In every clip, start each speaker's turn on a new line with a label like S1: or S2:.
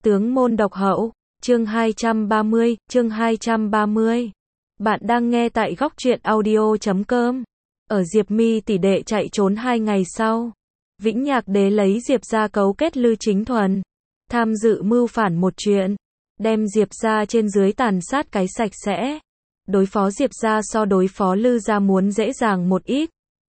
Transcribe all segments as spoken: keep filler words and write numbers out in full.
S1: Tướng môn độc hậu, chương hai trăm ba mươi, chương hai trăm ba mươi. Bạn đang nghe tại góc truyện audio chấm com. Ở Diệp Mi tỷ đệ chạy trốn hai ngày sau, Vĩnh Nhạc Đế lấy Diệp gia cấu kết Lư Chính Thuần, tham dự mưu phản một chuyện, đem Diệp gia trên dưới tàn sát cái sạch sẽ. Đối phó Diệp gia so đối phó Lư gia muốn dễ dàng một ít.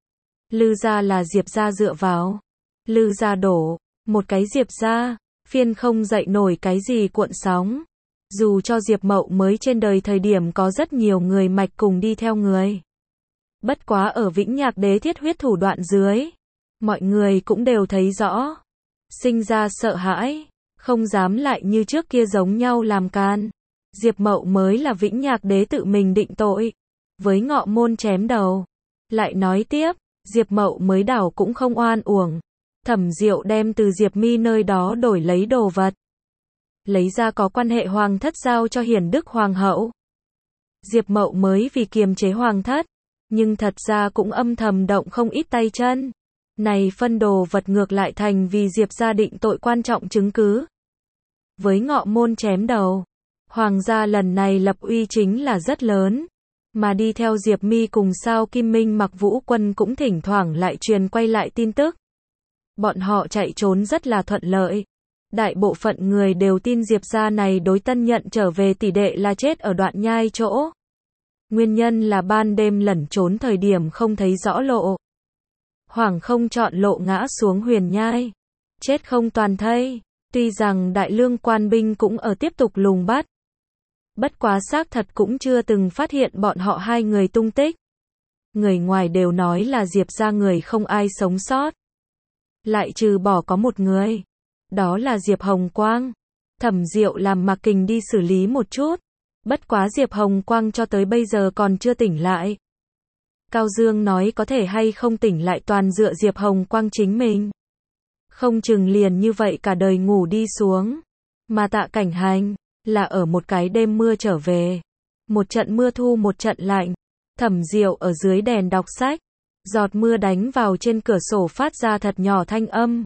S1: Lư gia là Diệp gia dựa vào, Lư gia đổ, một cái Diệp gia, phiên không dậy nổi cái gì cuộn sóng. Dù cho Diệp Mậu mới trên đời thời điểm có rất nhiều người mạch cùng đi theo người. Bất quá ở Vĩnh Nhạc Đế thiết huyết thủ đoạn dưới, mọi người cũng đều thấy rõ. Sinh ra sợ hãi, không dám lại như trước kia giống nhau làm can. Diệp Mậu mới là Vĩnh Nhạc Đế tự mình định tội, với Ngọ Môn chém đầu. Lại nói tiếp, Diệp Mậu mới đảo cũng không oan uổng. Thẩm Diệu đem từ Diệp Mi nơi đó đổi lấy đồ vật, lấy ra có quan hệ hoàng thất giao cho Hiển Đức Hoàng hậu. Diệp Mậu mới vì kiềm chế hoàng thất, nhưng thật ra cũng âm thầm động không ít tay chân. Này phân đồ vật ngược lại thành vì Diệp gia định tội quan trọng chứng cứ. Với Ngọ Môn chém đầu, hoàng gia lần này lập uy chính là rất lớn. Mà đi theo Diệp Mi cùng sao Kim Minh Mặc Vũ Quân cũng thỉnh thoảng lại truyền quay lại tin tức. Bọn họ chạy trốn rất là thuận lợi. Đại bộ phận người đều tin Diệp gia này đối tân nhận trở về tỷ đệ là chết ở đoạn nhai chỗ. Nguyên nhân là ban đêm lẩn trốn thời điểm không thấy rõ lộ. Hoàng không chọn lộ ngã xuống huyền nhai. Chết không toàn thây. Tuy rằng đại lương quan binh cũng ở tiếp tục lùng bắt. Bất quá xác thật cũng chưa từng phát hiện bọn họ hai người tung tích. Người ngoài đều nói là Diệp gia người không ai sống sót. Lại trừ bỏ có một người. Đó là Diệp Hồng Quang. Thẩm Diệu làm Mạc Kình đi xử lý một chút. Bất quá Diệp Hồng Quang cho tới bây giờ còn chưa tỉnh lại. Cao Dương nói có thể hay không tỉnh lại toàn dựa Diệp Hồng Quang chính mình. Không chừng liền như vậy cả đời ngủ đi xuống. Mà Tạ Cảnh Hành là ở một cái đêm mưa trở về. Một trận mưa thu một trận lạnh. Thẩm Diệu ở dưới đèn đọc sách. Giọt mưa đánh vào trên cửa sổ phát ra thật nhỏ thanh âm.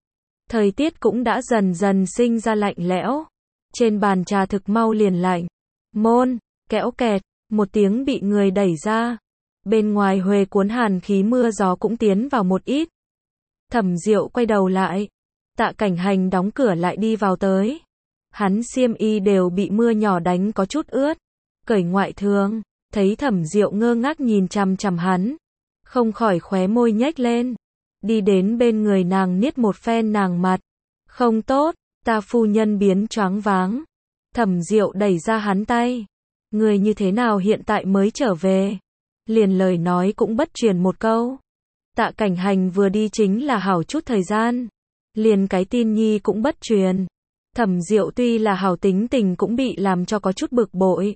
S1: Thời tiết cũng đã dần dần sinh ra lạnh lẽo. Trên bàn trà thực mau liền lạnh. Môn, kẽo kẹt, một tiếng bị người đẩy ra. Bên ngoài huề cuốn hàn khí mưa gió cũng tiến vào một ít. Thẩm Diệu quay đầu lại. Tạ Cảnh Hành đóng cửa lại đi vào tới. Hắn xiêm y đều bị mưa nhỏ đánh có chút ướt. Cởi ngoại thương, thấy Thẩm Diệu ngơ ngác nhìn chằm chằm hắn. Không khỏi khóe môi nhếch lên. Đi đến bên người nàng niết một phen nàng mặt. Không tốt, ta phu nhân biến choáng váng. Thẩm Diệu đẩy ra hắn tay. Người như thế nào hiện tại mới trở về? Liền lời nói cũng bất truyền một câu. Tạ Cảnh Hành vừa đi chính là hảo chút thời gian. Liền cái tin nhi cũng bất truyền. Thẩm Diệu tuy là hảo tính tình cũng bị làm cho có chút bực bội.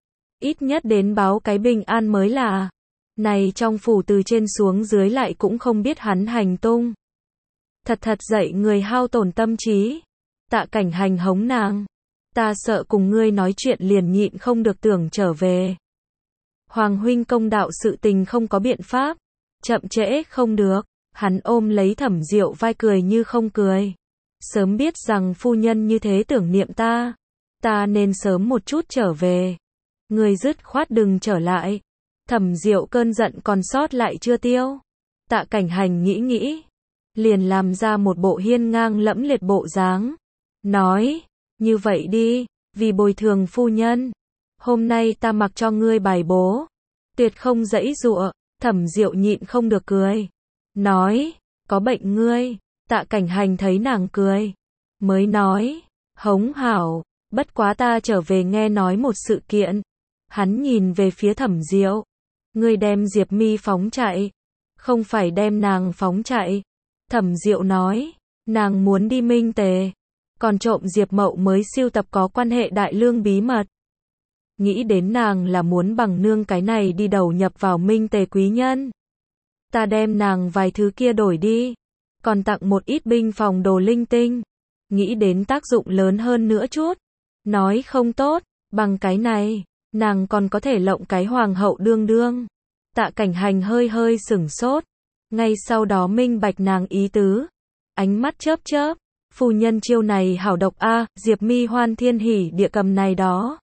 S1: Ít nhất đến báo cái bình an mới là. Này trong phủ từ trên xuống dưới lại cũng không biết hắn hành tung. Thật thật dậy người hao tổn tâm trí. Tạ Cảnh Hành hống nàng. Ta sợ cùng ngươi nói chuyện liền nhịn không được tưởng trở về. Hoàng huynh công đạo sự tình không có biện pháp. Chậm trễ không được. Hắn ôm lấy Thẩm Diệu vai cười như không cười. Sớm biết rằng phu nhân như thế tưởng niệm ta. Ta nên sớm một chút trở về. Ngươi dứt khoát đừng trở lại. Thẩm Diệu cơn giận còn sót lại chưa tiêu. Tạ Cảnh Hành nghĩ nghĩ. Liền làm ra một bộ hiên ngang lẫm liệt bộ dáng. Nói, như vậy đi, vì bồi thường phu nhân. Hôm nay ta mặc cho ngươi bài bố. Tuyệt không giãy giụa. Thẩm Diệu nhịn không được cười. Nói, có bệnh ngươi. Tạ Cảnh Hành thấy nàng cười. Mới nói, hống hảo, bất quá ta trở về nghe nói một sự kiện. Hắn nhìn về phía Thẩm Diệu. Ngươi đem Diệp Mi phóng chạy. Không phải đem nàng phóng chạy. Thẩm Diệu nói, nàng muốn đi Minh Tề. Còn trộm Diệp Mậu mới siêu tập có quan hệ đại lương bí mật. Nghĩ đến nàng là muốn bằng nương cái này đi đầu nhập vào Minh Tề quý nhân. Ta đem nàng vài thứ kia đổi đi. Còn tặng một ít binh phòng đồ linh tinh. Nghĩ đến tác dụng lớn hơn nữa chút. Nói không tốt, bằng cái này. Nàng còn có thể lộng cái hoàng hậu đương đương. Tạ Cảnh Hành hơi hơi sửng sốt. Ngay sau đó minh bạch nàng ý tứ. Ánh mắt chớp chớp. Phu nhân chiêu này hảo độc a, Diệp Mi hoan thiên hỉ địa cầm này đó.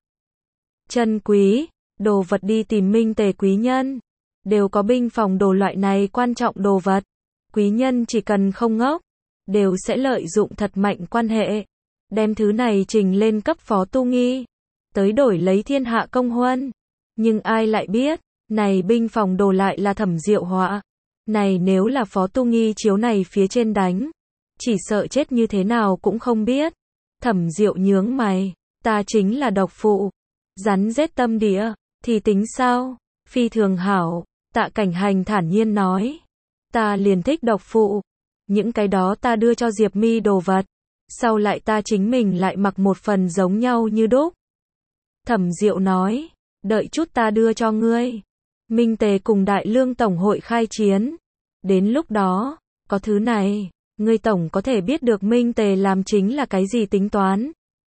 S1: Chân quý, đồ vật đi tìm minh tề quý nhân. Đều có binh phòng đồ loại này quan trọng đồ vật. Quý nhân chỉ cần không ngốc, đều sẽ lợi dụng thật mạnh quan hệ. Đem thứ này trình lên cấp Phó Tu Nghi. Tới đổi lấy thiên hạ công huân. Nhưng ai lại biết, này binh phòng đồ lại là Thẩm Diệu họa. Này nếu là Phó Tu Nghi chiếu này phía trên đánh, chỉ sợ chết như thế nào cũng không biết. Thẩm Diệu nhướng mày, ta chính là độc phụ. Rắn rết tâm địa, thì tính sao? Phi thường hảo, Tạ Cảnh Hành thản nhiên nói. Ta liền thích độc phụ. Những cái đó ta đưa cho Diệp Mi đồ vật. Sau lại ta chính mình lại mặc một phần giống nhau như đúc. Thẩm Diệu nói, đợi chút ta đưa cho ngươi. Minh Tề cùng Đại Lương Tổng hội khai chiến. Đến lúc đó, có thứ này, ngươi tổng có thể biết được Minh Tề làm chính là cái gì tính toán.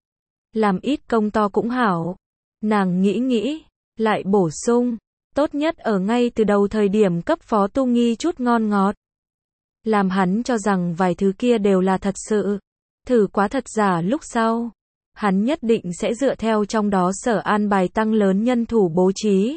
S1: Làm ít công to cũng hảo. Nàng nghĩ nghĩ, lại bổ sung, tốt nhất ở ngay từ đầu thời điểm cấp Phó Tu Nghi chút ngon ngọt. Làm hắn cho rằng vài thứ kia đều là thật sự. Thử quá thật giả lúc sau. Hắn nhất định sẽ dựa theo trong đó sở an bài tăng lớn nhân thủ bố trí.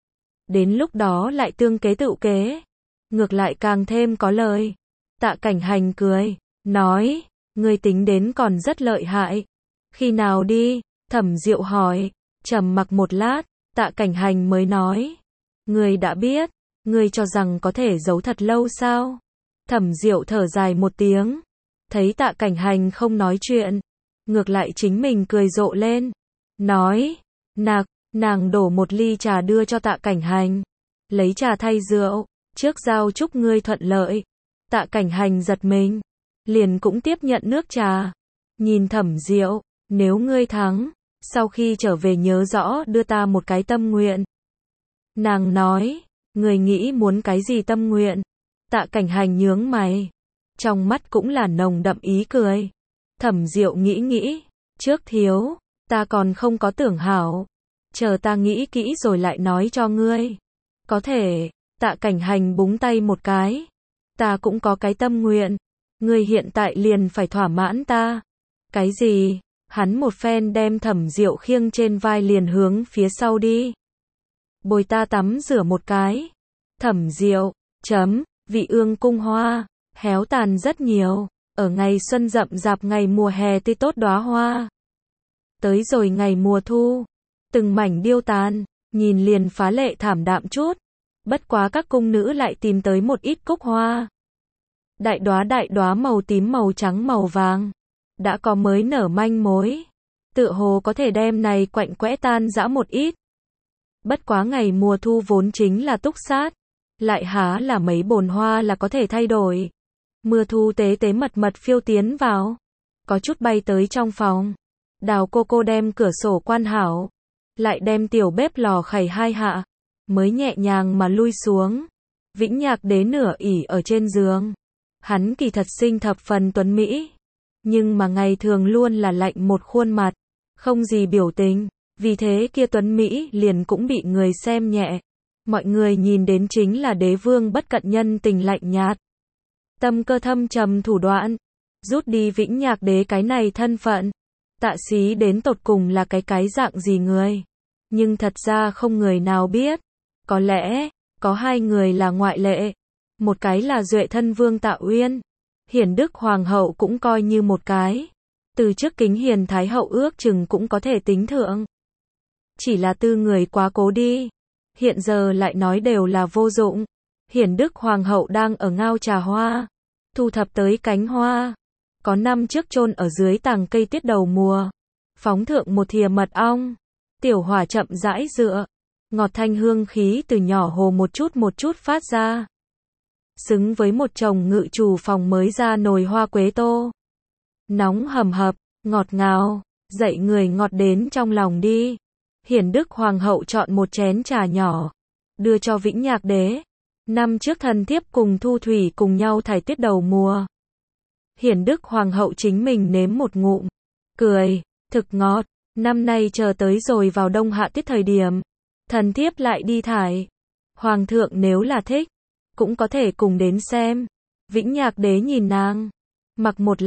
S1: Đến lúc đó lại tương kế tự kế. Ngược lại càng thêm có lời. Tạ Cảnh Hành cười, nói, ngươi tính đến còn rất lợi hại. Khi nào đi? Thẩm Diệu hỏi. Trầm mặc một lát, Tạ Cảnh Hành mới nói, ngươi đã biết, ngươi cho rằng có thể giấu thật lâu sao? Thẩm Diệu thở dài một tiếng, thấy Tạ Cảnh Hành không nói chuyện, ngược lại chính mình cười rộ lên, nói, nạc, nàng đổ một ly trà đưa cho Tạ Cảnh Hành, lấy trà thay rượu, trước giao chúc ngươi thuận lợi. Tạ Cảnh Hành giật mình, liền cũng tiếp nhận nước trà, nhìn Thẩm Diệu, nếu ngươi thắng, sau khi trở về nhớ rõ đưa ta một cái tâm nguyện. Nàng nói, người nghĩ muốn cái gì tâm nguyện? Tạ Cảnh Hành nhướng mày, trong mắt cũng là nồng đậm ý cười. Thẩm Diệu nghĩ nghĩ, trước thiếu, ta còn không có tưởng hảo, chờ ta nghĩ kỹ rồi lại nói cho ngươi. Có thể, Tạ Cảnh Hành búng tay một cái, ta cũng có cái tâm nguyện, ngươi hiện tại liền phải thỏa mãn ta. Cái gì? Hắn một phen đem Thẩm Diệu khiêng trên vai liền hướng phía sau đi. Bồi ta tắm rửa một cái. Thẩm Diệu, chấm, vị ương cung hoa, héo tàn rất nhiều, ở ngày xuân rậm rạp ngày mùa hè tươi tốt đóa hoa. Tới rồi ngày mùa thu, từng mảnh điêu tàn, nhìn liền phá lệ thảm đạm chút. Bất quá các cung nữ lại tìm tới một ít cúc hoa. Đại đóa đại đóa màu tím màu trắng màu vàng. Đã có mới nở manh mối. Tựa hồ có thể đem này quạnh quẽ tan rã một ít. Bất quá ngày mùa thu vốn chính là túc sát. Lại há là mấy bồn hoa là có thể thay đổi. Mưa thu tế tế mật mật phiêu tiến vào. Có chút bay tới trong phòng. Đào cô cô đem cửa sổ quan hảo. Lại đem tiểu bếp lò khẩy hai hạ. Mới nhẹ nhàng mà lui xuống. Vĩnh Nhạc Đế nửa ỉ ở trên giường. Hắn kỳ thật sinh thập phần tuấn mỹ. Nhưng mà ngày thường luôn là lạnh một khuôn mặt. Không gì biểu tình. Vì thế kia tuấn mỹ liền cũng bị người xem nhẹ. Mọi người nhìn đến chính là đế vương bất cận nhân tình lạnh nhạt. Tâm cơ thâm trầm thủ đoạn. Rút đi Vĩnh Nhạc Đế cái này thân phận. Tạ Xí đến tột cùng là cái cái dạng gì người. Nhưng thật ra không người nào biết. Có lẽ, có hai người là ngoại lệ. Một cái là Duệ thân vương Tạ Uyên. Hiển Đức Hoàng hậu cũng coi như một cái. Từ trước Kính Hiền Thái hậu ước chừng cũng có thể tính thượng. Chỉ là tư người quá cố đi. Hiện giờ lại nói đều là vô dụng. Hiển Đức Hoàng hậu đang ở ngao trà hoa. Thu thập tới cánh hoa. Có năm trước chôn ở dưới tàng cây tiết đầu mùa. Phóng thượng một thìa mật ong. Tiểu hỏa chậm rãi dựa. Ngọt thanh hương khí từ nhỏ hồ một chút một chút phát ra. Xứng với một chồng ngự chủ phòng mới ra nồi hoa quế tô. Nóng hầm hập, ngọt ngào, dậy người ngọt đến trong lòng đi. Hiển Đức Hoàng hậu chọn một chén trà nhỏ, đưa cho Vĩnh Nhạc Đế. Năm trước thần thiếp cùng Thu Thủy cùng nhau thải tiết đầu mùa. Hiển Đức Hoàng hậu chính mình nếm một ngụm, cười, thực ngọt. Năm nay chờ tới rồi vào đông hạ tiết thời điểm, thần thiếp lại đi thải. Hoàng thượng nếu là thích, cũng có thể cùng đến xem. Vĩnh Nhạc Đế nhìn nàng, mặc một lát,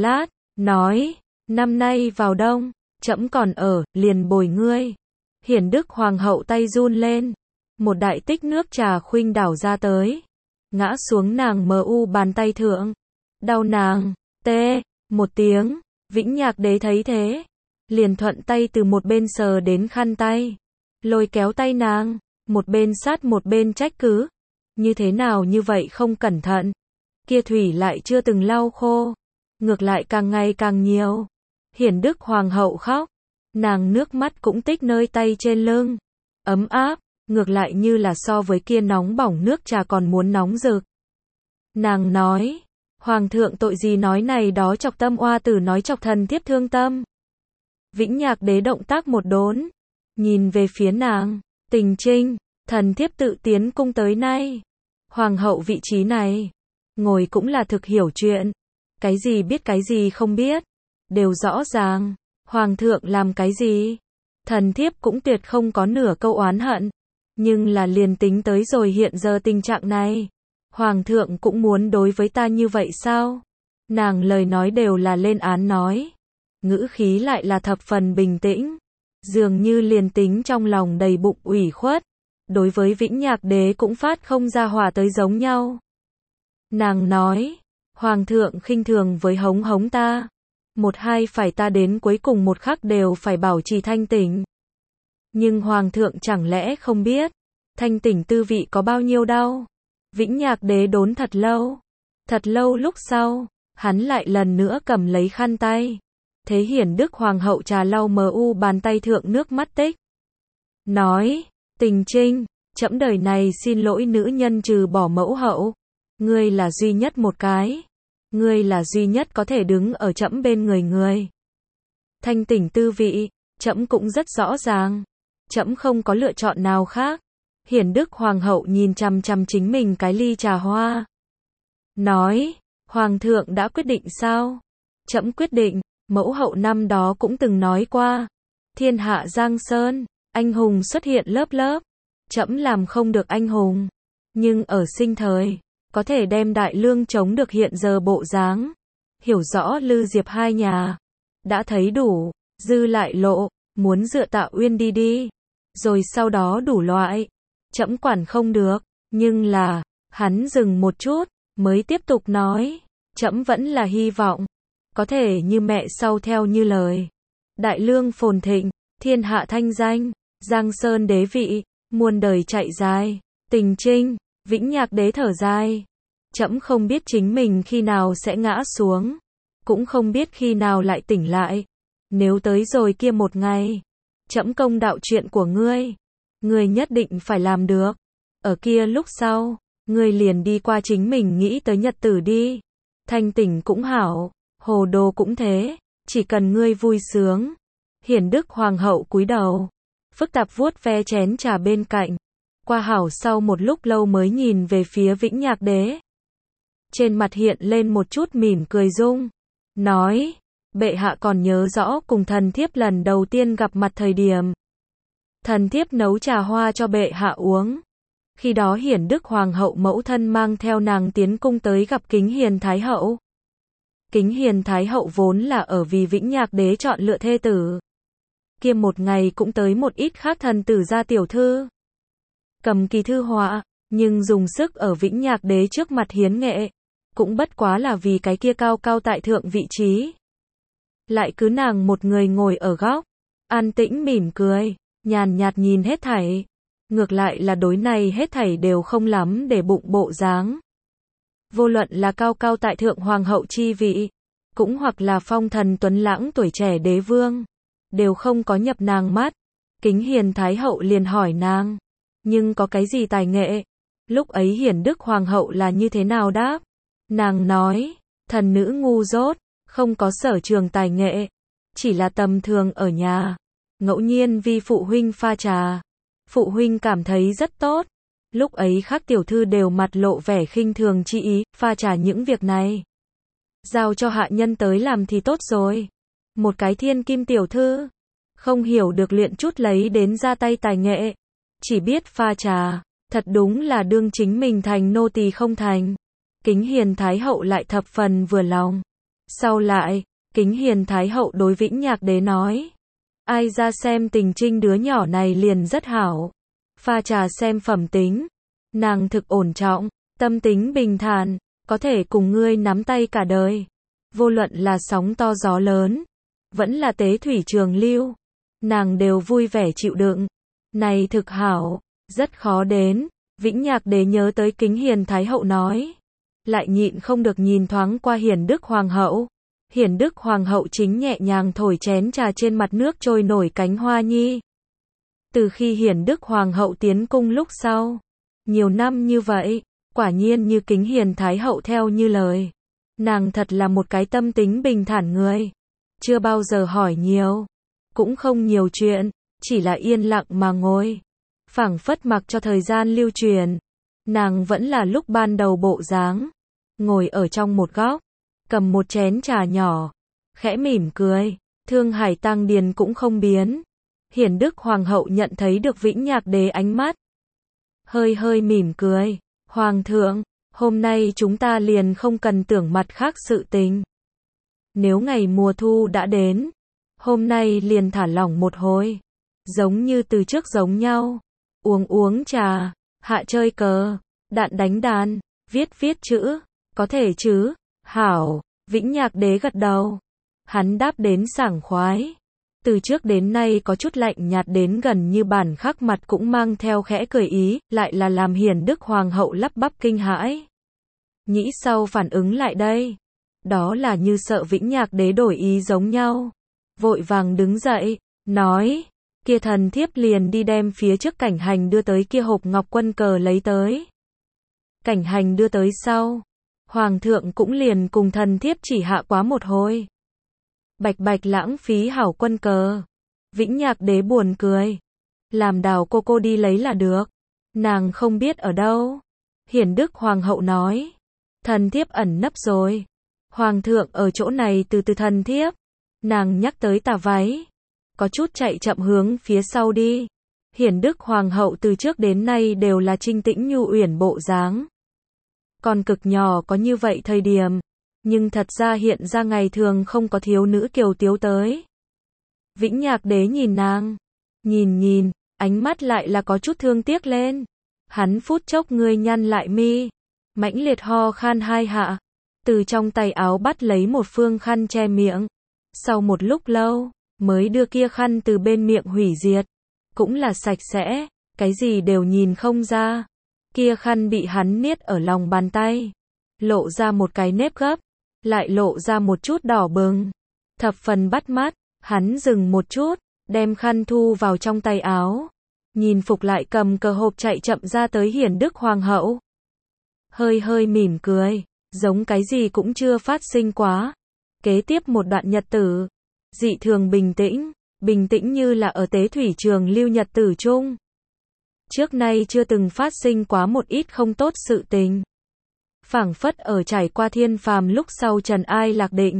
S1: nói, năm nay vào đông, trẫm còn ở, liền bồi ngươi. Hiển Đức Hoàng hậu tay run lên, một đại tích nước trà khuynh đảo ra tới, ngã xuống nàng mờ u bàn tay thượng. Đau nàng, tê, một tiếng, Vĩnh Nhạc Đế thấy thế, liền thuận tay từ một bên sờ đến khăn tay, lôi kéo tay nàng, một bên sát một bên trách cứ, như thế nào như vậy không cẩn thận, kia thủy lại chưa từng lau khô, ngược lại càng ngày càng nhiều. Hiển Đức Hoàng hậu khóc, nàng nước mắt cũng tích nơi tay trên lưng, ấm áp, ngược lại như là so với kia nóng bỏng nước trà còn muốn nóng rực. Nàng nói, Hoàng thượng tội gì nói này đó chọc tâm oa tử nói chọc thần thiếp thương tâm. Vĩnh Nhạc Đế động tác một đốn, nhìn về phía nàng, Tình Trinh, thần thiếp tự tiến cung tới nay. Hoàng hậu vị trí này, ngồi cũng là thực hiểu chuyện, cái gì biết cái gì không biết, đều rõ ràng, Hoàng thượng làm cái gì, thần thiếp cũng tuyệt không có nửa câu oán hận, nhưng là liền tính tới rồi hiện giờ tình trạng này, Hoàng thượng cũng muốn đối với ta như vậy sao? Nàng lời nói đều là lên án nói, ngữ khí lại là thập phần bình tĩnh, dường như liền tính trong lòng đầy bụng ủy khuất, đối với Vĩnh Nhạc Đế cũng phát không ra hỏa tới giống nhau. Nàng nói, Hoàng thượng khinh thường với hống hống ta, một hai phải ta đến cuối cùng một khắc đều phải bảo trì thanh tỉnh. Nhưng Hoàng thượng chẳng lẽ không biết, thanh tỉnh tư vị có bao nhiêu đau? Vĩnh Nhạc Đế đốn thật lâu, thật lâu lúc sau, hắn lại lần nữa cầm lấy khăn tay, thế Hiển Đức Hoàng hậu trà lau mờ u bàn tay thượng nước mắt tích. Nói, Tình Trinh, trẫm đời này xin lỗi nữ nhân trừ bỏ mẫu hậu, ngươi là duy nhất một cái, ngươi là duy nhất có thể đứng ở trẫm bên người người. Thanh tỉnh tư vị, trẫm cũng rất rõ ràng, trẫm không có lựa chọn nào khác. Hiển Đức Hoàng hậu nhìn chằm chằm chính mình cái ly trà hoa, nói, Hoàng thượng đã quyết định sao? Trẫm quyết định, mẫu hậu năm đó cũng từng nói qua, thiên hạ Giang Sơn, anh hùng xuất hiện lớp lớp, trẫm làm không được anh hùng, nhưng ở sinh thời, có thể đem đại lương chống được hiện giờ bộ dáng, hiểu rõ Lư Diệp hai nhà, đã thấy đủ, dư lại lộ, muốn dựa Tạ Uyên đi đi, rồi sau đó đủ loại, trẫm quản không được, nhưng là, hắn dừng một chút, mới tiếp tục nói, trẫm vẫn là hy vọng, có thể như mẹ sau theo như lời, đại lương phồn thịnh, thiên hạ thanh danh, Giang Sơn đế vị, muôn đời chạy dài. Tình Trinh, Vĩnh Nhạc Đế thở dài, trẫm không biết chính mình khi nào sẽ ngã xuống, cũng không biết khi nào lại tỉnh lại, nếu tới rồi kia một ngày, trẫm công đạo chuyện của ngươi, ngươi nhất định phải làm được, ở kia lúc sau, ngươi liền đi qua chính mình nghĩ tới nhật tử đi, thanh tỉnh cũng hảo, hồ đồ cũng thế, chỉ cần ngươi vui sướng. Hiển Đức Hoàng hậu cúi đầu, phức tạp vuốt ve chén trà bên cạnh, qua hảo sau một lúc lâu mới nhìn về phía Vĩnh Nhạc Đế. Trên mặt hiện lên một chút mỉm cười dung, nói, bệ hạ còn nhớ rõ cùng thần thiếp lần đầu tiên gặp mặt thời điểm. Thần thiếp nấu trà hoa cho bệ hạ uống. Khi đó Hiển Đức Hoàng hậu mẫu thân mang theo nàng tiến cung tới gặp Kính Hiền Thái hậu. Kính Hiền Thái hậu vốn là ở vì Vĩnh Nhạc Đế chọn lựa thê tử. Kia một ngày cũng tới một ít khác thần tử gia tiểu thư. Cầm kỳ thư họa, nhưng dùng sức ở Vĩnh Nhạc Đế trước mặt hiến nghệ. Cũng bất quá là vì cái kia cao cao tại thượng vị trí. Lại cứ nàng một người ngồi ở góc, an tĩnh mỉm cười, nhàn nhạt nhìn hết thảy. Ngược lại là đối này hết thảy đều không lắm để bụng bộ dáng. Vô luận là cao cao tại thượng hoàng hậu chi vị, cũng hoặc là phong thần tuấn lãng tuổi trẻ đế vương, đều không có nhập nàng mắt. Kính Hiền Thái hậu liền hỏi nàng, nhưng có cái gì tài nghệ? Lúc ấy Hiển Đức Hoàng hậu là như thế nào đáp? Nàng nói, thần nữ ngu dốt, không có sở trường tài nghệ, chỉ là tầm thường ở nhà, ngẫu nhiên vi phụ huynh pha trà. Phụ huynh cảm thấy rất tốt. Lúc ấy khác tiểu thư đều mặt lộ vẻ khinh thường chi ý, pha trà những việc này. Giao cho hạ nhân tới làm thì tốt rồi. Một cái thiên kim tiểu thư, không hiểu được luyện chút lấy đến ra tay tài nghệ. Chỉ biết pha trà, thật đúng là đương chính mình thành nô tỳ không thành. Kính Hiền Thái hậu lại thập phần vừa lòng. Sau lại, Kính Hiền Thái Hậu đối Vĩnh Nhạc Đế nói. Ai ra xem tình trinh đứa nhỏ này liền rất hảo. Pha trà xem phẩm tính. Nàng thực ổn trọng, tâm tính bình thản, có thể cùng ngươi nắm tay cả đời. Vô luận là sóng to gió lớn, vẫn là tế thủy trường lưu, nàng đều vui vẻ chịu đựng. Này thực hảo, rất khó đến. Vĩnh Nhạc Đế nhớ tới Kính Hiền Thái Hậu nói. Lại nhịn không được nhìn thoáng qua Hiển Đức Hoàng hậu. Hiển Đức Hoàng hậu chính nhẹ nhàng thổi chén trà trên mặt nước trôi nổi cánh hoa nhi. Từ khi Hiển Đức Hoàng hậu tiến cung lúc sau, nhiều năm như vậy, quả nhiên như Kính Hiền Thái Hậu theo như lời. Nàng thật là một cái tâm tính bình thản người. Chưa bao giờ hỏi nhiều, cũng không nhiều chuyện, chỉ là yên lặng mà ngồi. Phảng phất mặc cho thời gian lưu truyền. Nàng vẫn là lúc ban đầu bộ dáng. Ngồi ở trong một góc, cầm một chén trà nhỏ, khẽ mỉm cười. Thương Hải Tăng Điền cũng không biến. Hiển Đức Hoàng hậu nhận thấy được Vĩnh Nhạc Đế ánh mắt. Hơi hơi mỉm cười. Hoàng thượng, hôm nay chúng ta liền không cần tưởng mặt khác sự tình. Nếu ngày mùa thu đã đến, hôm nay liền thả lỏng một hồi. Giống như từ trước giống nhau. Uống uống trà, hạ chơi cờ, đạn đánh đàn, viết viết chữ. Có thể chứ? Hảo. Vĩnh Nhạc Đế gật đầu. Hắn đáp đến sảng khoái. Từ trước đến nay có chút lạnh nhạt đến gần như bản khắc mặt cũng mang theo khẽ cười ý, lại là làm Hiển Đức Hoàng hậu lắp bắp kinh hãi. Nghĩ sau phản ứng lại đây. Đó là như sợ Vĩnh Nhạc Đế đổi ý giống nhau. Vội vàng đứng dậy, nói, kia thần thiếp liền đi đem phía trước Cảnh Hành đưa tới kia hộp ngọc quân cờ lấy tới. Cảnh Hành đưa tới sau. Hoàng thượng cũng liền cùng thần thiếp chỉ hạ quá một hồi. Bạch bạch lãng phí hảo quân cờ. Vĩnh Nhạc Đế buồn cười. Làm Đào cô cô đi lấy là được. Nàng không biết ở đâu. Hiển Đức Hoàng hậu nói. Thần thiếp ẩn nấp rồi. Hoàng thượng ở chỗ này từ từ thần thiếp. Nàng nhắc tới tà váy. Có chút chạy chậm hướng phía sau đi. Hiển Đức Hoàng hậu từ trước đến nay đều là trinh tĩnh nhu uyển bộ dáng. Còn cực nhỏ có như vậy thời điểm. Nhưng thật ra hiện ra ngày thường không có thiếu nữ kiều tiếu tới. Vĩnh Nhạc Đế nhìn nàng. Nhìn nhìn, ánh mắt lại là có chút thương tiếc lên. Hắn phút chốc ngươi nhăn lại mi. Mãnh liệt ho khan hai hạ. Từ trong tay áo bắt lấy một phương khăn che miệng. Sau một lúc lâu, mới đưa kia khăn từ bên miệng hủy diệt. Cũng là sạch sẽ, cái gì đều nhìn không ra. Kia khăn bị hắn niết ở lòng bàn tay. Lộ ra một cái nếp gấp. Lại lộ ra một chút đỏ bừng. Thập phần bắt mắt, hắn dừng một chút, đem khăn thu vào trong tay áo. Nhìn Phục lại cầm cờ hộp chạy chậm ra tới Hiển Đức Hoàng hậu. Hơi hơi mỉm cười, giống cái gì cũng chưa phát sinh quá. Kế tiếp một đoạn nhật tử, dị thường bình tĩnh, bình tĩnh như là ở tế thủy trường lưu nhật tử chung. Trước nay chưa từng phát sinh quá một ít không tốt sự tình. Phảng phất ở trải qua thiên phàm lúc sau trần ai lạc định.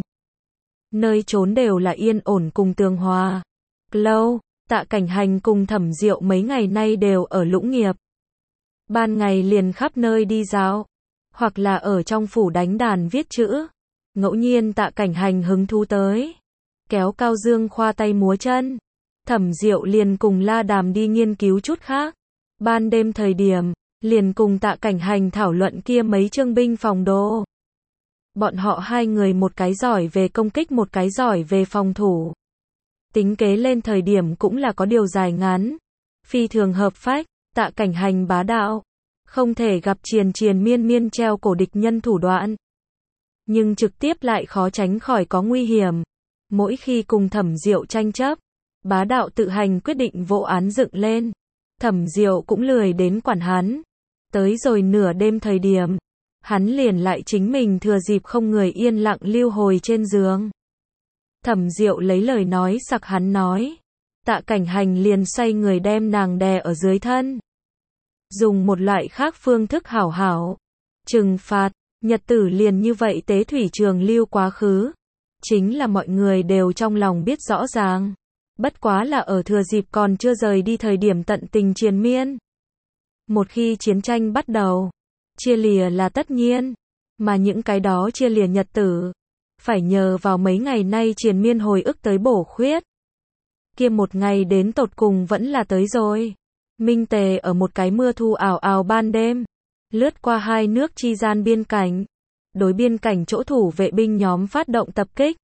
S1: Nơi trốn đều là yên ổn cùng tường hòa. Lâu, Tạ Cảnh Hành cùng Thẩm Diệu mấy ngày nay đều ở Lũng Nghiệp. Ban ngày liền khắp nơi đi dạo, hoặc là ở trong phủ đánh đàn viết chữ. Ngẫu nhiên Tạ Cảnh Hành hứng thú tới, kéo Cao Dương khoa tay múa chân. Thẩm Diệu liền cùng La Đàm đi nghiên cứu chút khác. Ban đêm thời điểm, liền cùng Tạ Cảnh Hành thảo luận kia mấy chương binh phòng đồ. Bọn họ hai người một cái giỏi về công kích một cái giỏi về phòng thủ. Tính kế lên thời điểm cũng là có điều dài ngắn. Phi thường hợp phách, Tạ Cảnh Hành bá đạo. Không thể gặp triền triền miên miên treo cổ địch nhân thủ đoạn. Nhưng trực tiếp lại khó tránh khỏi có nguy hiểm. Mỗi khi cùng Thẩm Diệu tranh chấp, bá đạo tự hành quyết định vô án dựng lên. Thẩm Diệu cũng lười đến quản hắn. Tới rồi nửa đêm thời điểm, hắn liền lại chính mình thừa dịp không người yên lặng lưu hồi trên giường. Thẩm Diệu lấy lời nói sặc hắn nói. Tạ Cảnh Hành liền xoay người đem nàng đè ở dưới thân. Dùng một loại khác phương thức hảo hảo. Trừng phạt, nhật tử liền như vậy tế thủy trường lưu quá khứ. Chính là mọi người đều trong lòng biết rõ ràng. Bất quá là ở thừa dịp còn chưa rời đi thời điểm tận tình triền miên. Một khi chiến tranh bắt đầu, chia lìa là tất nhiên. Mà những cái đó chia lìa nhật tử, phải nhờ vào mấy ngày nay triền miên hồi ức tới bổ khuyết. Kia một ngày đến tột cùng vẫn là tới rồi. Minh Tề ở một cái mưa thu ảo ảo ban đêm, lướt qua hai nước chi gian biên cảnh, đối biên cảnh chỗ thủ vệ binh nhóm phát động tập kích.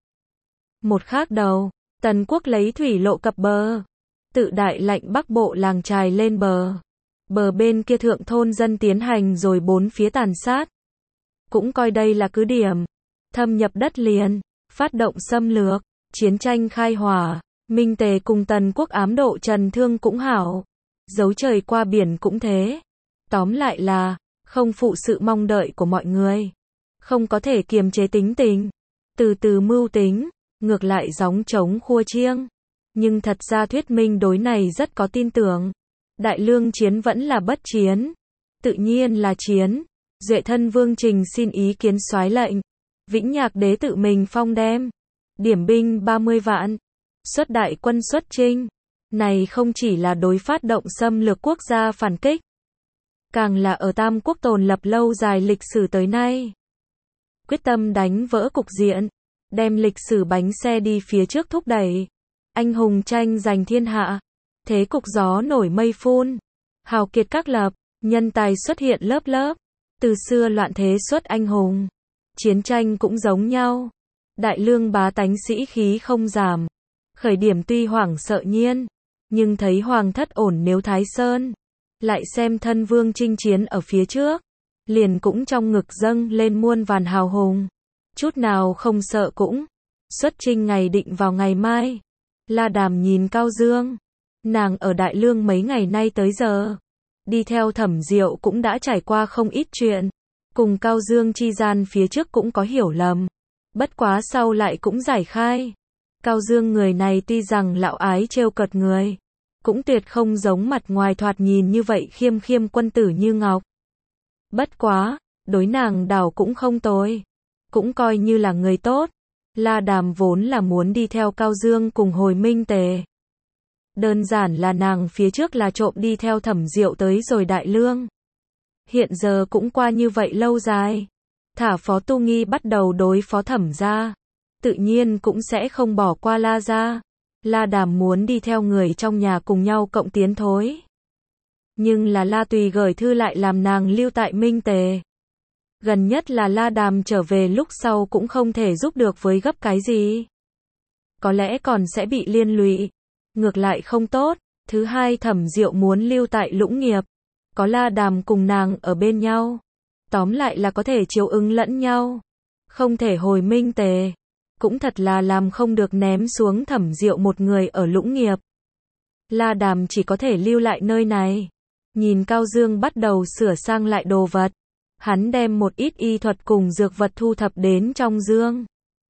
S1: Một khác đầu, Tần quốc lấy thủy lộ cập bờ, tự đại lệnh bắc bộ làng trài lên bờ. Bờ bên kia thượng thôn dân tiến hành rồi bốn phía tàn sát. Cũng coi đây là cứ điểm, thâm nhập đất liền, phát động xâm lược, chiến tranh khai hỏa. Minh Tề cùng Tần quốc ám độ Trần Thương cũng hảo, giấu trời qua biển cũng thế. Tóm lại là, không phụ sự mong đợi của mọi người. Không có thể kiềm chế tính tình, từ từ mưu tính, ngược lại gióng trống khua chiêng. Nhưng thật ra thuyết minh đối này rất có tin tưởng. Đại lương chiến vẫn là bất chiến. Tự nhiên là chiến. Duệ thân Vương Trình xin ý kiến soái lệnh. Vĩnh Nhạc đế tự mình phong đem. Điểm binh ba mươi vạn. Xuất đại quân xuất chinh. Này không chỉ là đối phát động xâm lược quốc gia phản kích. Càng là ở Tam Quốc tồn lập lâu dài lịch sử tới nay. Quyết tâm đánh vỡ cục diện. Đem lịch sử bánh xe đi phía trước thúc đẩy. Anh hùng tranh giành thiên hạ. Thế cục gió nổi mây phun. Hào kiệt các lập. Nhân tài xuất hiện lớp lớp. Từ xưa loạn thế xuất anh hùng. Chiến tranh cũng giống nhau. Đại lương bá tánh sĩ khí không giảm. Khởi điểm tuy hoảng sợ nhiên. Nhưng thấy hoàng thất ổn nếu Thái Sơn. Lại xem thân vương chinh chiến ở phía trước. Liền cũng trong ngực dâng lên muôn vàn hào hùng. Chút nào không sợ cũng. Xuất chinh ngày định vào ngày mai. La Đàm nhìn Cao Dương. Nàng ở Đại Lương mấy ngày nay tới giờ. Đi theo Thẩm Diệu cũng đã trải qua không ít chuyện. Cùng Cao Dương chi gian phía trước cũng có hiểu lầm. Bất quá sau lại cũng giải khai. Cao Dương người này tuy rằng lão ái trêu cợt người. Cũng tuyệt không giống mặt ngoài thoạt nhìn như vậy khiêm khiêm quân tử như ngọc. Bất quá, đối nàng đảo cũng không tồi. Cũng coi như là người tốt. La Đàm vốn là muốn đi theo Cao Dương cùng hồi Minh Tề. Đơn giản là nàng phía trước là trộm đi theo Thẩm Diệu tới rồi Đại Lương. Hiện giờ cũng qua như vậy lâu dài. Thả Phó Tu Nghi bắt đầu đối phó Thẩm gia. Tự nhiên cũng sẽ không bỏ qua La gia. La Đàm muốn đi theo người trong nhà cùng nhau cộng tiến thối. Nhưng là La Tùy gửi thư lại làm nàng lưu tại Minh Tề. Gần nhất là La Đàm trở về lúc sau cũng không thể giúp được với gấp cái gì. Có lẽ còn sẽ bị liên lụy. Ngược lại không tốt. Thứ hai Thẩm Diệu muốn lưu tại Lũng Nghiệp. Có La Đàm cùng nàng ở bên nhau. Tóm lại là có thể chiếu ứng lẫn nhau. Không thể hồi Minh Tề. Cũng thật là làm không được ném xuống Thẩm Diệu một người ở Lũng Nghiệp. La Đàm chỉ có thể lưu lại nơi này. Nhìn Cao Dương bắt đầu sửa sang lại đồ vật. Hắn đem một ít y thuật cùng dược vật thu thập đến trong dương.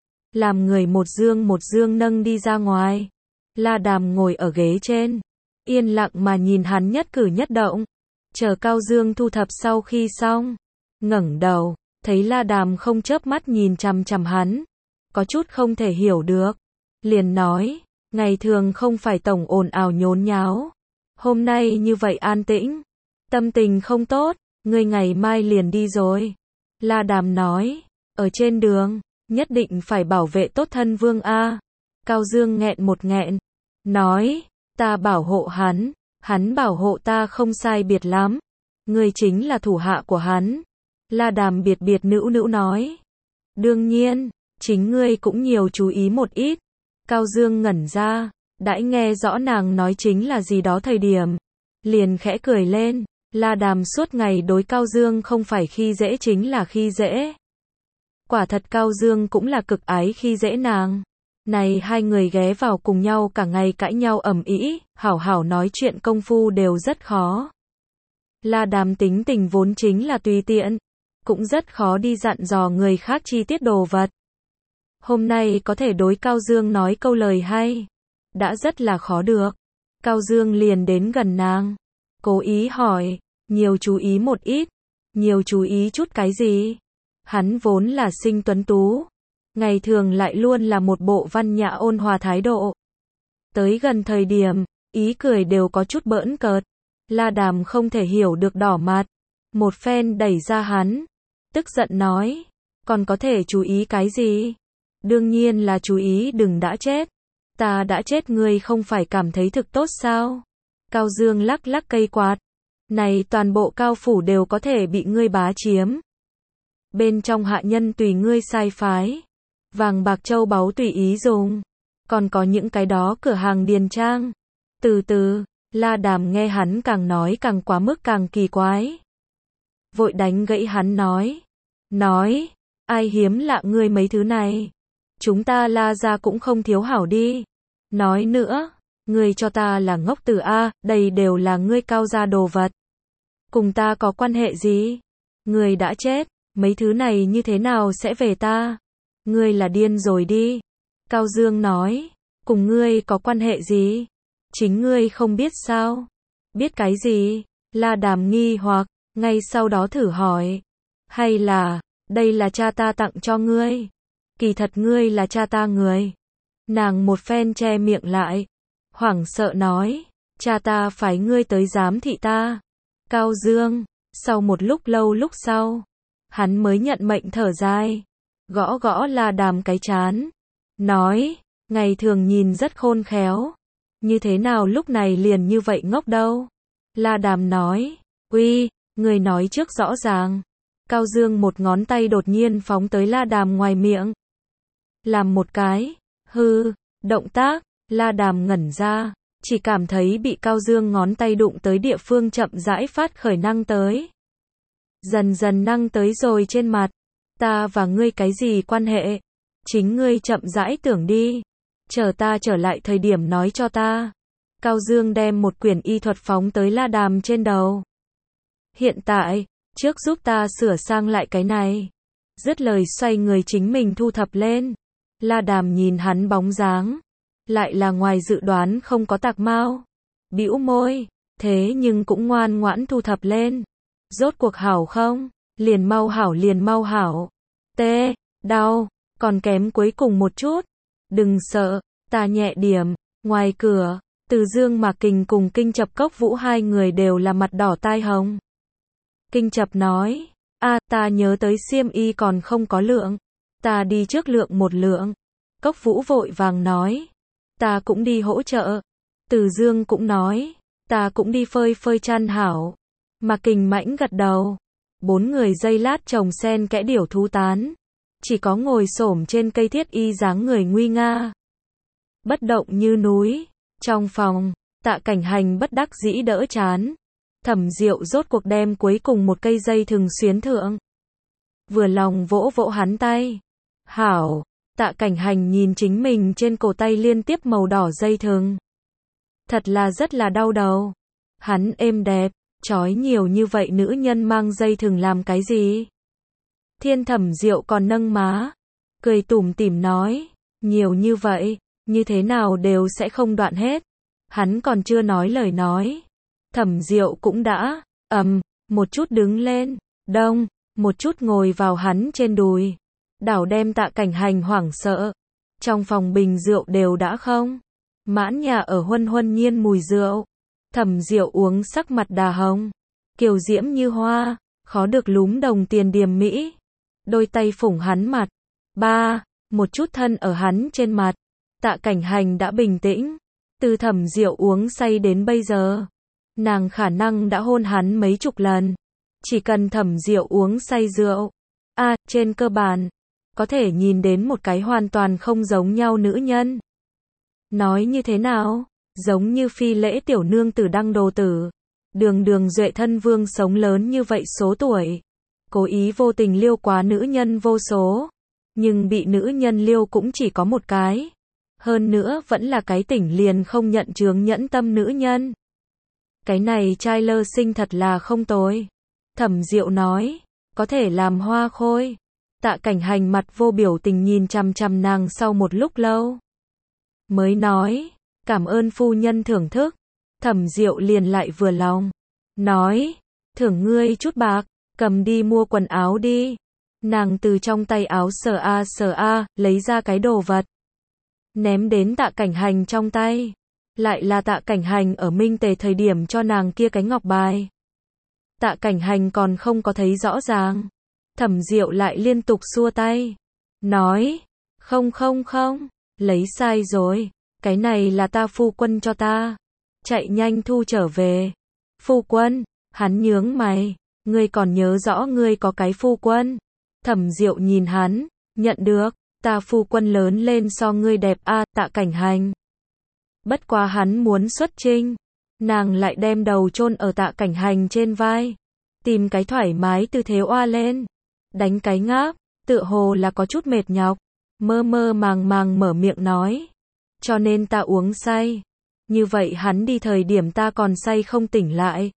S1: Làm người một dương một dương nâng đi ra ngoài. La Đàm ngồi ở ghế trên. Yên lặng mà nhìn hắn nhất cử nhất động. Chờ Cao Dương thu thập sau khi xong. Ngẩng đầu, thấy La Đàm không chớp mắt nhìn chằm chằm hắn. Có chút không thể hiểu được. Liền nói, ngày thường không phải tổng ồn ào nhốn nháo. Hôm nay như vậy an tĩnh. Tâm tình không tốt, ngươi ngày mai liền đi rồi. La Đàm nói, ở trên đường, nhất định phải bảo vệ tốt thân vương A. Cao Dương nghẹn một nghẹn. Nói, ta bảo hộ hắn, hắn bảo hộ ta không sai biệt lắm. Ngươi chính là thủ hạ của hắn. La Đàm biệt biệt nữu nữu nói. Đương nhiên, chính ngươi cũng nhiều chú ý một ít. Cao Dương ngẩn ra, đãi nghe rõ nàng nói chính là gì đó thời điểm. Liền khẽ cười lên. La Đàm suốt ngày đối Cao Dương không phải khi dễ chính là khi dễ. Quả thật Cao Dương cũng là cực ái khi dễ nàng. Này hai người ghé vào cùng nhau cả ngày cãi nhau ầm ĩ, hảo hảo nói chuyện công phu đều rất khó. La Đàm tính tình vốn chính là tùy tiện, cũng rất khó đi dặn dò người khác chi tiết đồ vật. Hôm nay có thể đối Cao Dương nói câu lời hay, đã rất là khó được. Cao Dương liền đến gần nàng, cố ý hỏi, nhiều chú ý một ít, nhiều chú ý chút cái gì? Hắn vốn là sinh tuấn tú, ngày thường lại luôn là một bộ văn nhã ôn hòa thái độ. Tới gần thời điểm, ý cười đều có chút bỡn cợt. La Đàm không thể hiểu được đỏ mặt, một phen đẩy ra hắn, tức giận nói, còn có thể chú ý cái gì? Đương nhiên là chú ý đừng đã chết. Ta đã chết ngươi không phải cảm thấy thực tốt sao? Cao Dương lắc lắc cây quạt. Này toàn bộ Cao phủ đều có thể bị ngươi bá chiếm. Bên trong hạ nhân tùy ngươi sai phái. Vàng bạc châu báu tùy ý dùng. Còn có những cái đó cửa hàng điền trang. Từ từ, La Đàm nghe hắn càng nói càng quá mức càng kỳ quái. Vội đánh gãy hắn nói. Nói, ai hiếm lạ ngươi mấy thứ này. Chúng ta La gia cũng không thiếu hảo đi. Nói nữa, ngươi cho ta là ngốc tử A, đây đều là ngươi Cao gia đồ vật. Cùng ta có quan hệ gì? Ngươi đã chết, mấy thứ này như thế nào sẽ về ta? Ngươi là điên rồi đi. Cao Dương nói, cùng ngươi có quan hệ gì? Chính ngươi không biết sao? Biết cái gì? La Đàm nghi hoặc, ngay sau đó thử hỏi. Hay là, đây là cha ta tặng cho ngươi? Kỳ thật ngươi là cha ta người. Nàng một phen che miệng lại. Hoảng sợ nói, cha ta phái ngươi tới giám thị ta. Cao Dương, sau một lúc lâu lúc sau, hắn mới nhận mệnh thở dài. Gõ gõ La Đàm cái chán. Nói, ngày thường nhìn rất khôn khéo. Như thế nào lúc này liền như vậy ngốc đâu? La Đàm nói, uy, người nói trước rõ ràng. Cao Dương một ngón tay đột nhiên phóng tới La Đàm ngoài miệng. Làm một cái, hư, động tác, La Đàm ngẩn ra, chỉ cảm thấy bị Cao Dương ngón tay đụng tới địa phương chậm rãi phát khởi năng tới. Dần dần năng tới rồi trên mặt. Ta và ngươi cái gì quan hệ? Chính ngươi chậm rãi tưởng đi. Chờ ta trở lại thời điểm nói cho ta. Cao Dương đem một quyển y thuật phóng tới La Đàm trên đầu. Hiện tại, trước giúp ta sửa sang lại cái này. Dứt lời xoay người chính mình thu thập lên. La Đàm nhìn hắn bóng dáng. Lại là ngoài dự đoán không có tạc mau. Bĩu môi, thế nhưng cũng ngoan ngoãn thu thập lên. Rốt cuộc hảo không? Liền mau hảo liền mau hảo. Tê, đau, còn kém cuối cùng một chút. Đừng sợ, ta nhẹ điểm. Ngoài cửa, Từ Dương Mạc Kình cùng Kinh Chập Cốc Vũ hai người đều là mặt đỏ tai hồng. Kinh Chập nói, a ta nhớ tới xiêm y còn không có lượng. Ta đi trước lượng một lượng. Cốc Vũ vội vàng nói, ta cũng đi hỗ trợ. Từ Dương cũng nói, ta cũng đi phơi phơi chăn hảo. Mạc Kình mãnh gật đầu. Bốn người giây lát chồng sen kẽ điểu thú tán. Chỉ có ngồi xổm trên cây thiết y dáng người nguy nga. Bất động như núi. Trong phòng, Tạ Cảnh Hành bất đắc dĩ đỡ chán. Thẩm Diệu rốt cuộc đem cuối cùng một cây dây thừng xuyến thượng. Vừa lòng vỗ vỗ hắn tay. Hảo, Tạ Cảnh Hành nhìn chính mình trên cổ tay liên tiếp màu đỏ dây thừng. Thật là rất là đau đầu. Hắn êm đẹp, trói nhiều như vậy nữ nhân mang dây thừng làm cái gì? Thiên Thẩm Diệu còn nâng má. Cười tủm tỉm nói, nhiều như vậy, như thế nào đều sẽ không đoạn hết. Hắn còn chưa nói lời nói. Thẩm Diệu cũng đã, ầm, một chút đứng lên, đông, một chút ngồi vào hắn trên đùi. Đảo đem Tạ Cảnh Hành hoảng sợ. Trong phòng bình rượu đều đã không. Mãn nhà ở huân huân nhiên mùi rượu. Thẩm Diệu uống sắc mặt đà hồng. Kiều diễm như hoa, khó được lúm đồng tiền điềm mỹ. Đôi tay phủng hắn mặt. Ba, một chút thân ở hắn trên mặt. Tạ Cảnh Hành đã bình tĩnh. Từ Thẩm Diệu uống say đến bây giờ. Nàng khả năng đã hôn hắn mấy chục lần. Chỉ cần Thẩm Diệu uống say rượu. A, à, trên cơ bản. Có thể nhìn đến một cái hoàn toàn không giống nhau nữ nhân. Nói như thế nào? Giống như phi lễ tiểu nương tử đăng đồ tử. Đường đường duệ thân vương sống lớn như vậy số tuổi. Cố ý vô tình liêu quá nữ nhân vô số. Nhưng bị nữ nhân liêu cũng chỉ có một cái. Hơn nữa vẫn là cái tỉnh liền không nhận chướng nhẫn tâm nữ nhân. Cái này trai lơ sinh thật là không tồi. Thẩm Diệu nói, có thể làm hoa khôi. Tạ Cảnh Hành mặt vô biểu tình nhìn chằm chằm nàng sau một lúc lâu. Mới nói, cảm ơn phu nhân thưởng thức. Thẩm Diệu liền lại vừa lòng. Nói, thưởng ngươi chút bạc, cầm đi mua quần áo đi. Nàng từ trong tay áo sờ a sờ a, lấy ra cái đồ vật. Ném đến Tạ Cảnh Hành trong tay. Lại là Tạ Cảnh Hành ở minh tề thời điểm cho nàng kia cái ngọc bài. Tạ Cảnh Hành còn không có thấy rõ ràng. Thẩm Diệu lại liên tục xua tay. Nói, Không không không, lấy sai rồi, cái này là ta phu quân cho ta. Chạy nhanh thu trở về. Phu quân, hắn nhướng mày, ngươi còn nhớ rõ ngươi có cái phu quân. Thẩm Diệu nhìn hắn, nhận được, ta phu quân lớn lên so ngươi đẹp a, Tạ Cảnh Hành. Bất quá hắn muốn xuất trinh, nàng lại đem đầu chôn ở Tạ Cảnh Hành trên vai, tìm cái thoải mái tư thế oa lên, đánh cái ngáp, tựa hồ là có chút mệt nhọc, mơ mơ màng màng mở miệng nói, cho nên ta uống say, như vậy hắn đi thời điểm ta còn say không tỉnh lại,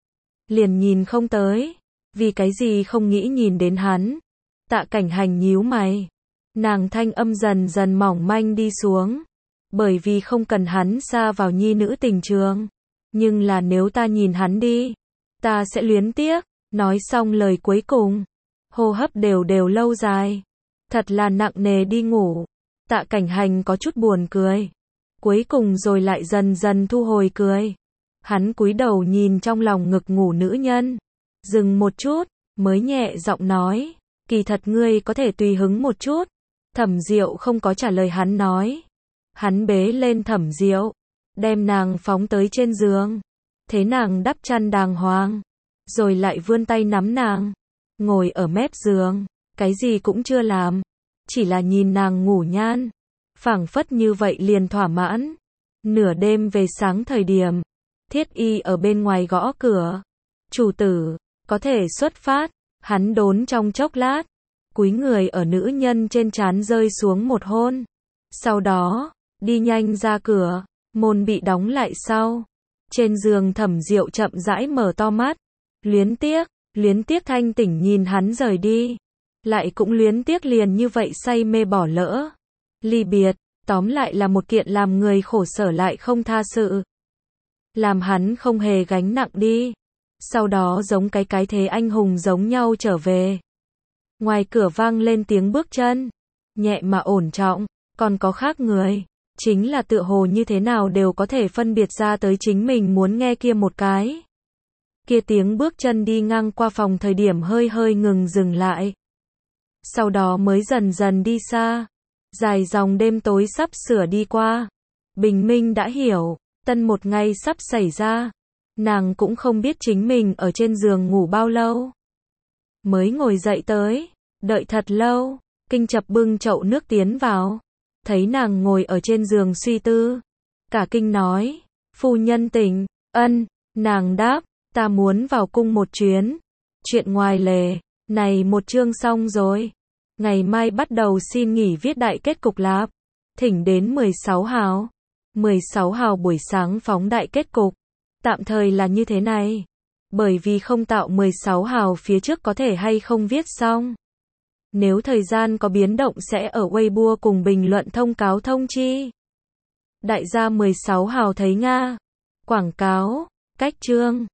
S1: liền nhìn không tới, vì cái gì không nghĩ nhìn đến hắn. Tạ Cảnh Hành nhíu mày, nàng thanh âm dần dần mỏng manh đi xuống, bởi vì không cần hắn xa vào nhi nữ tình trường, nhưng là nếu ta nhìn hắn đi, ta sẽ luyến tiếc. Nói xong lời cuối cùng, hô hấp đều đều lâu dài, thật là nặng nề đi ngủ. Tạ Cảnh Hành có chút buồn cười, cuối cùng rồi lại dần dần thu hồi cười. Hắn cúi đầu nhìn trong lòng ngực ngủ nữ nhân, dừng một chút, mới nhẹ giọng nói, kỳ thật ngươi có thể tùy hứng một chút. Thẩm Diệu không có trả lời hắn nói. Hắn bế lên Thẩm Diệu, đem nàng phóng tới trên giường, thế nàng đắp chăn đàng hoàng, rồi lại vươn tay nắm nàng, ngồi ở mép giường, cái gì cũng chưa làm, chỉ là nhìn nàng ngủ nhan, phảng phất như vậy liền thỏa mãn. Nửa đêm về sáng thời điểm, Thiết Y ở bên ngoài gõ cửa. Chủ tử, có thể xuất phát. Hắn đốn trong chốc lát, cúi người ở nữ nhân trên trán rơi xuống một hôn. Sau đó, đi nhanh ra cửa, môn bị đóng lại sau. Trên giường Thẩm Diệu chậm rãi mở to mắt, luyến tiếc, luyến tiếc thanh tỉnh nhìn hắn rời đi, lại cũng luyến tiếc liền như vậy say mê bỏ lỡ. Ly biệt, tóm lại là một kiện làm người khổ sở lại không tha sự. Làm hắn không hề gánh nặng đi. Sau đó giống cái cái thế anh hùng giống nhau trở về. Ngoài cửa vang lên tiếng bước chân, nhẹ mà ổn trọng, còn có khác người, chính là tựa hồ như thế nào đều có thể phân biệt ra tới chính mình muốn nghe kia một cái. Kia tiếng bước chân đi ngang qua phòng thời điểm hơi hơi ngừng dừng lại. Sau đó mới dần dần đi xa. Dài dòng đêm tối sắp sửa đi qua. Bình minh đã hiểu, tân một ngày sắp xảy ra. Nàng cũng không biết chính mình ở trên giường ngủ bao lâu. Mới ngồi dậy tới, đợi thật lâu, Kinh Chập bưng chậu nước tiến vào. Thấy nàng ngồi ở trên giường suy tư. Cả kinh nói, phu nhân tỉnh, ân, nàng đáp, ta muốn vào cung một chuyến. Chuyện ngoài lề, này một chương xong rồi. Ngày mai bắt đầu xin nghỉ viết đại kết cục lạp. Thỉnh đến mười sáu hào. mười sáu hào buổi sáng phóng đại kết cục. Tạm thời là như thế này. Bởi vì không tạo mười sáu hào phía trước có thể hay không viết xong. Nếu thời gian có biến động sẽ ở Weibo cùng bình luận thông cáo thông chi. Đại gia mười sáu hào thấy Nga. Quảng cáo, cách chương.